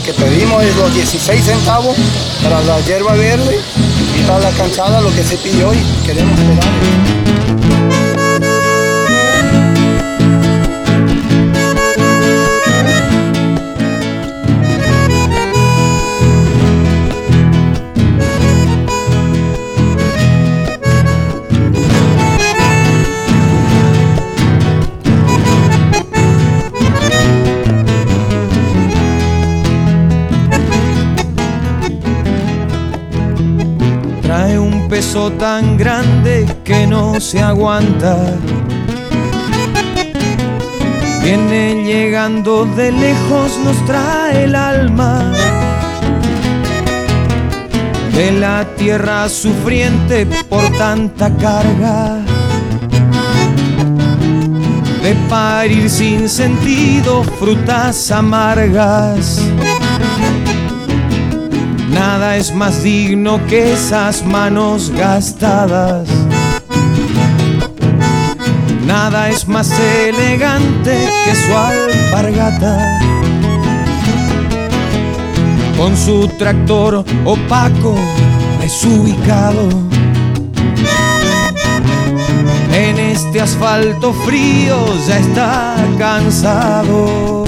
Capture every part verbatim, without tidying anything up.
que pedimos es los dieciséis centavos para la hierba verde y para la cansada lo que se pidió y queremos esperar. Trae un peso tan grande que no se aguanta. Viene llegando de lejos, nos trae el alma de la tierra sufriente por tanta carga, de parir sin sentido frutas amargas. Nada es más digno que esas manos gastadas. Nada es más elegante que su alpargata. Con su tractor opaco, desubicado, en este asfalto frío ya está cansado.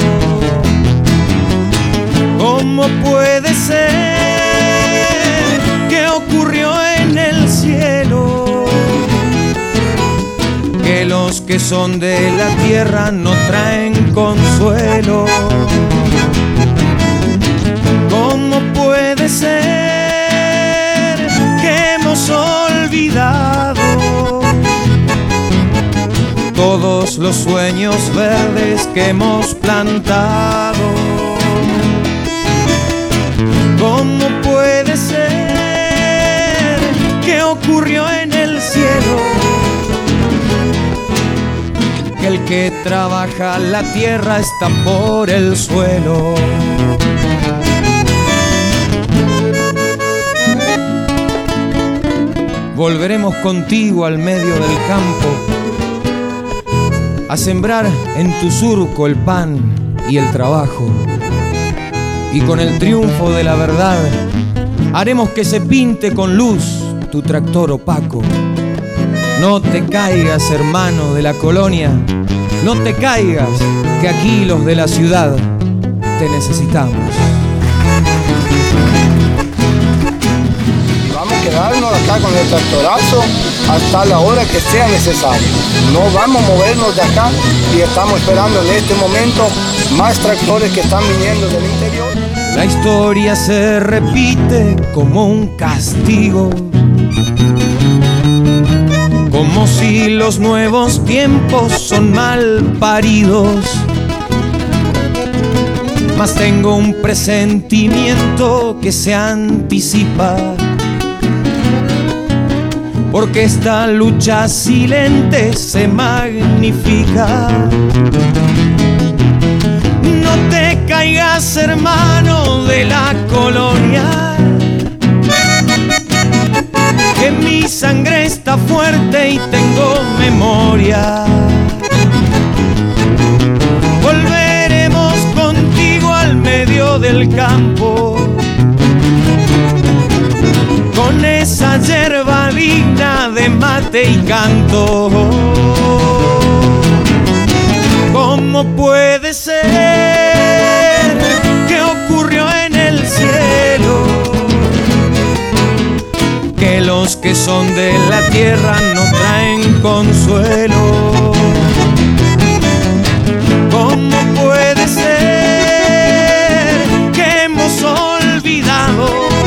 ¿Cómo puede ser? ¿Qué ocurrió en el cielo? Que los que son de la tierra no traen consuelo. ¿Cómo puede ser que hemos olvidado todos los sueños verdes que hemos plantado? ¿Cómo puede ser? ¿Qué ocurrió en el cielo? Que el que trabaja la tierra está por el suelo. Volveremos contigo al medio del campo a sembrar en tu surco el pan y el trabajo. Y con el triunfo de la verdad haremos que se pinte con luz tu tractor opaco. No te caigas, hermano de la colonia, no te caigas, que aquí los de la ciudad te necesitamos. Y vamos a quedarnos acá con el tractorazo hasta la hora que sea necesario. No vamos a movernos de acá y estamos esperando en este momento más tractores que están viniendo del interior. La historia se repite como un castigo, como si los nuevos tiempos son mal paridos. Mas tengo un presentimiento que se anticipa, porque esta lucha silente se magnifica. No te caigas, hermano de la colonia, que mi sangre está fuerte y tengo memoria. Volveremos contigo al medio del campo, con esa yerba digna de mate y canto. ¿Cómo puede ser? ¿Qué ocurrió en el cielo? Que los que son de la tierra no traen consuelo. ¿Cómo puede ser que hemos olvidado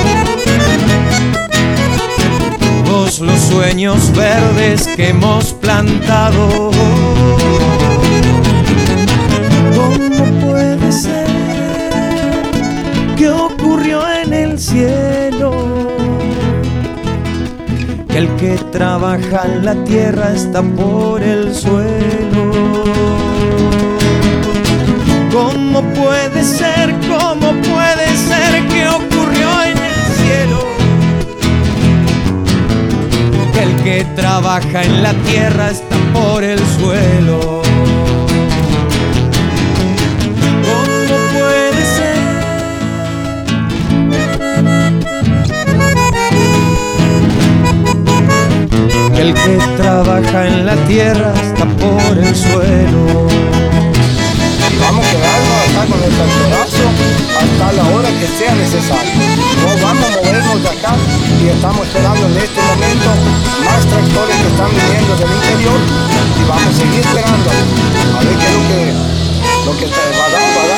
todos los sueños verdes que hemos plantado? ¿Cómo puede ser? ¿Qué ocurrió en el cielo? Que el que trabaja en la tierra está por el suelo. ¿Cómo puede ser? ¿Cómo puede ser? ¿Qué ocurrió en el cielo? Que el que trabaja en la tierra está por el suelo. ¿Cómo puede ser? el que trabaja en la tierra está por el suelo. Y vamos a quedarnos acá con el tractorazo hasta la hora que sea necesario. No vamos a movernos de acá y estamos esperando en este momento más tractores que están viniendo del interior y vamos a seguir esperando a ver qué es lo que, lo que va a dar, va a dar.